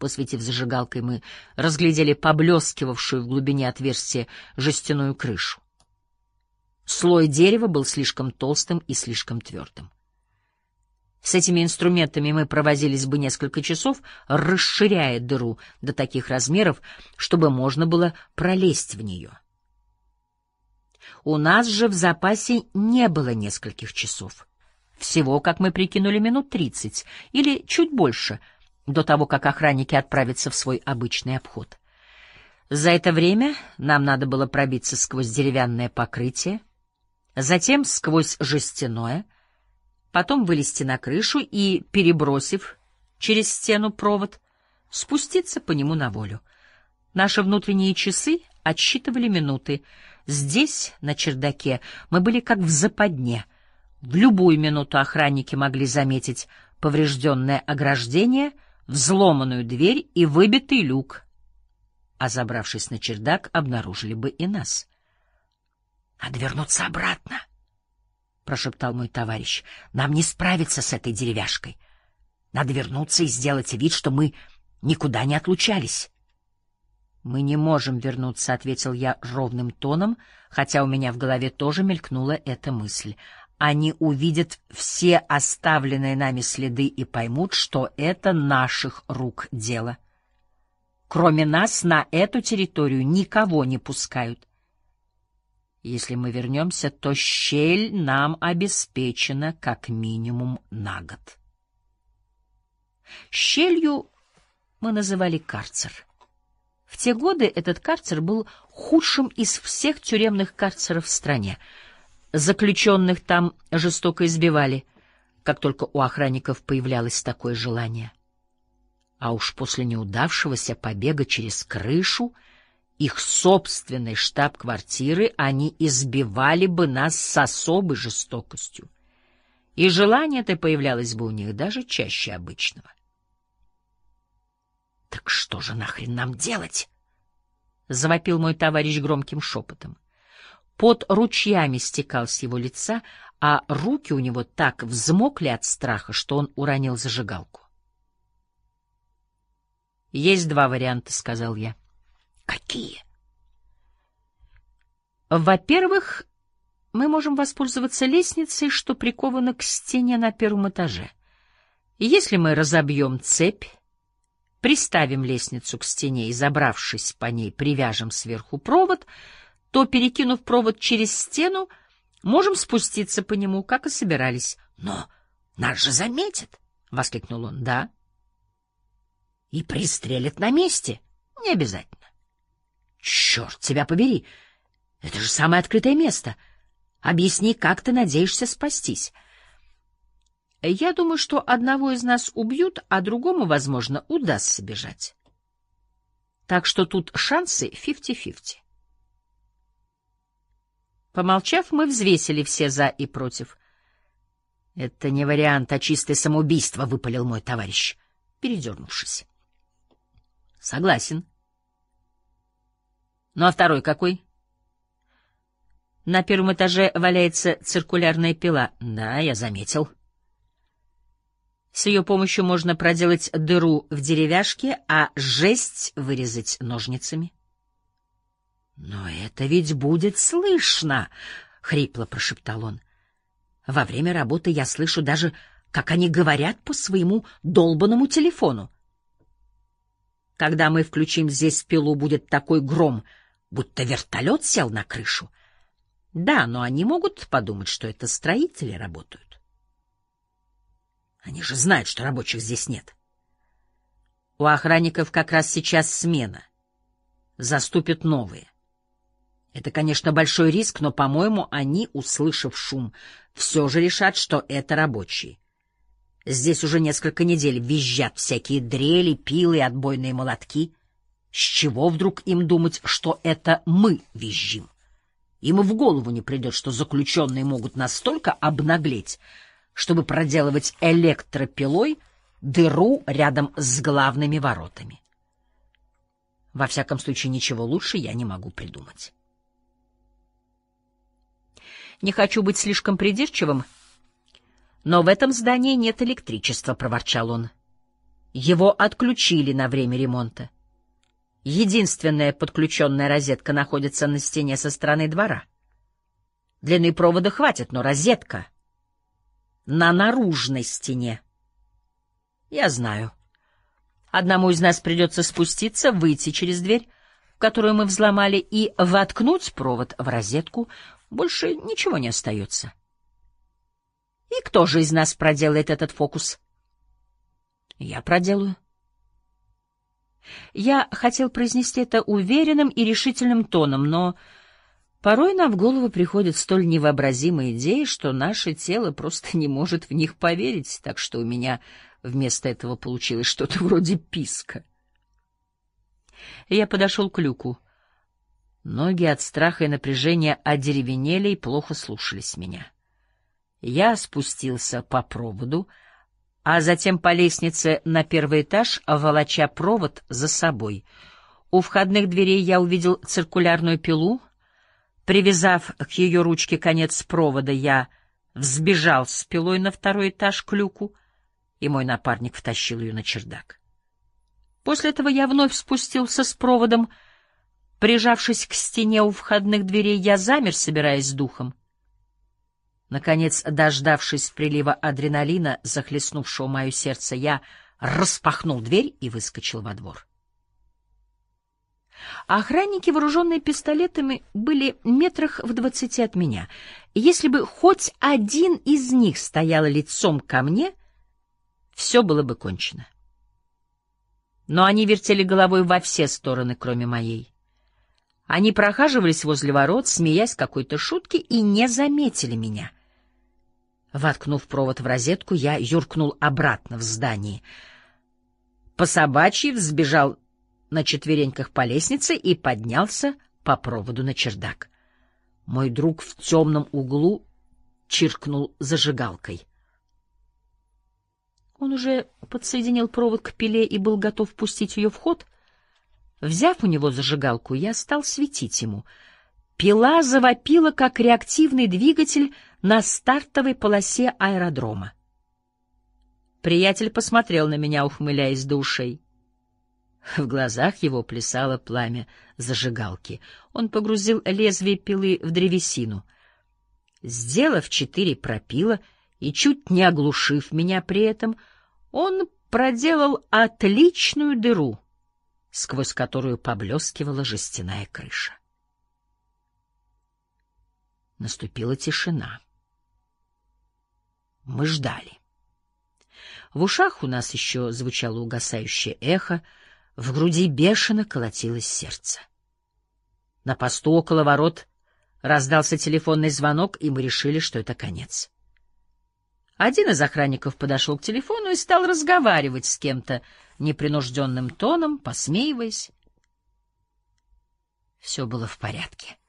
Посветив зажигалкой, мы разглядели поблескивавшую в глубине отверстия жестяную крышу. Слой дерева был слишком толстым и слишком твердым. С этими инструментами мы провозились бы несколько часов, расширяя дыру до таких размеров, чтобы можно было пролезть в нее. У нас же в запасе не было нескольких часов. Всего, как мы прикинули, минут 30 или чуть больше до того, как охранники отправятся в свой обычный обход. За это время нам надо было пробиться сквозь деревянное покрытие, затем сквозь жестяное, потом вылезти на крышу и, перебросив через стену провод, спуститься по нему на волю. Наши внутренние часы отсчитывали минуты. Здесь, на чердаке, мы были как в западне. В любую минуту охранники могли заметить поврежденное ограждение, взломанную дверь и выбитый люк, а, забравшись на чердак, обнаружили бы и нас. — Надо вернуться обратно, — прошептал мой товарищ. — Нам не справиться с этой деревяшкой. Надо вернуться и сделать вид, что мы никуда не отлучались. — Мы не можем вернуться, — ответил я ровным тоном, хотя у меня в голове тоже мелькнула эта мысль. Они увидят все оставленные нами следы и поймут, что это наших рук дело. Кроме нас на эту территорию никого не пускают. Если мы вернемся, то щель нам обеспечена как минимум на год. Щелью мы называли карцер. В те годы этот карцер был худшим из всех тюремных карцеров в стране. Заключенных там жестоко избивали, как только у охранников появлялось такое желание. А уж после неудавшегося побега через крышу их собственной штаб-квартиры они избивали бы нас с особой жестокостью. И желание-то появлялось бы у них даже чаще обычного. — Так что же нахрен нам делать? — завопил мой товарищ громким шепотом. Пот ручьями стекал с его лица, а руки у него так взмокли от страха, что он уронил зажигалку. — Есть два варианта, — сказал я. — Какие? — Во-первых, мы можем воспользоваться лестницей, что прикована к стене на первом этаже. И если мы разобьем цепь, приставим лестницу к стене и, забравшись по ней, привяжем сверху провод, то, перекинув провод через стену, можем спуститься по нему, как и собирались. — Но нас же заметят! — воскликнул он. — Да. — И пристрелят на месте? — Не обязательно. — Черт тебя побери! Это же самое открытое место. Объясни, как ты надеешься спастись? — Я думаю, что одного из нас убьют, а другому, возможно, удастся бежать. Так что тут шансы 50-50. Помолчав, мы взвесили все «за» и «против». — Это не вариант, а чистое самоубийство, — выпалил мой товарищ, передернувшись. — Согласен. — Ну а второй какой? — На первом этаже валяется циркулярная пила. — Да, я заметил. С ее помощью можно проделать дыру в деревяшке, а жесть вырезать ножницами. — Но это ведь будет слышно, — хрипло прошептал он. Во время работы я слышу даже, как они говорят по своему долбанному телефону. Когда мы включим здесь пилу, будет такой гром, будто вертолет сел на крышу. Да, но они могут подумать, что это строители работают. Они же знают, что рабочих здесь нет. У охранников как раз сейчас смена. Заступят новые. Это, конечно, большой риск, но, по-моему, они, услышав шум, все же решат, что это рабочие. Здесь уже несколько недель визжат всякие дрели, пилы и отбойные молотки. С чего вдруг им думать, что это мы визжим? Им и в голову не придет, что заключенные могут настолько обнаглеть, чтобы проделывать электропилой дыру рядом с главными воротами. Во всяком случае, ничего лучше я не могу придумать. Не хочу быть слишком придирчивым, но в этом здании нет электричества, — проворчал он. Его отключили на время ремонта. Единственная подключенная розетка находится на стене со стороны двора. Длины провода хватит, но розетка на наружной стене. Я знаю. Одному из нас придется спуститься, выйти через дверь, которую мы взломали, и воткнуть провод в розетку. Больше ничего не остается. И кто же из нас проделает этот фокус? Я проделаю. Я хотел произнести это уверенным и решительным тоном, но порой нам в голову приходят столь невообразимые идеи, что наше тело просто не может в них поверить, так что у меня вместо этого получилось что-то вроде писка. Я подошел к люку. Ноги от страха и напряжения одеревенели и плохо слушались меня. Я спустился по проводу, а затем по лестнице на первый этаж, волоча провод за собой. У входных дверей я увидел циркулярную пилу. Привязав к ее ручке конец провода, я взбежал с пилой на второй этаж к люку, и мой напарник втащил ее на чердак. После этого я вновь спустился с проводом. Прижавшись к стене у входных дверей, я замер, собираясь с духом. Наконец, дождавшись прилива адреналина, захлестнувшего мое сердце, я распахнул дверь и выскочил во двор. Охранники, вооруженные пистолетами, были метрах в 20 от меня. И если бы хоть один из них стоял лицом ко мне, все было бы кончено. Но они вертели головой во все стороны, кроме моей. Они прохаживались возле ворот, смеясь какой-то шутке, и не заметили меня. Воткнув провод в розетку, я юркнул обратно в здание. По собачьи взбежал на четвереньках по лестнице и поднялся по проводу на чердак. Мой друг в темном углу чиркнул зажигалкой. Он уже подсоединил провод к пиле и был готов пустить ее в ход. Взяв у него зажигалку, я стал светить ему. Пила завопила, как реактивный двигатель на стартовой полосе аэродрома. Приятель посмотрел на меня, ухмыляясь до ушей. В глазах его плясало пламя зажигалки. Он погрузил лезвие пилы в древесину. Сделав 4 пропила и чуть не оглушив меня при этом, он проделал отличную дыру, сквозь которую поблескивала жестяная крыша. Наступила тишина. Мы ждали. В ушах у нас еще звучало угасающее эхо, в груди бешено колотилось сердце. На посту около ворот раздался телефонный звонок, и мы решили, что это конец. Один из охранников подошел к телефону и стал разговаривать с кем-то непринужденным тоном, посмеиваясь. Все было в порядке.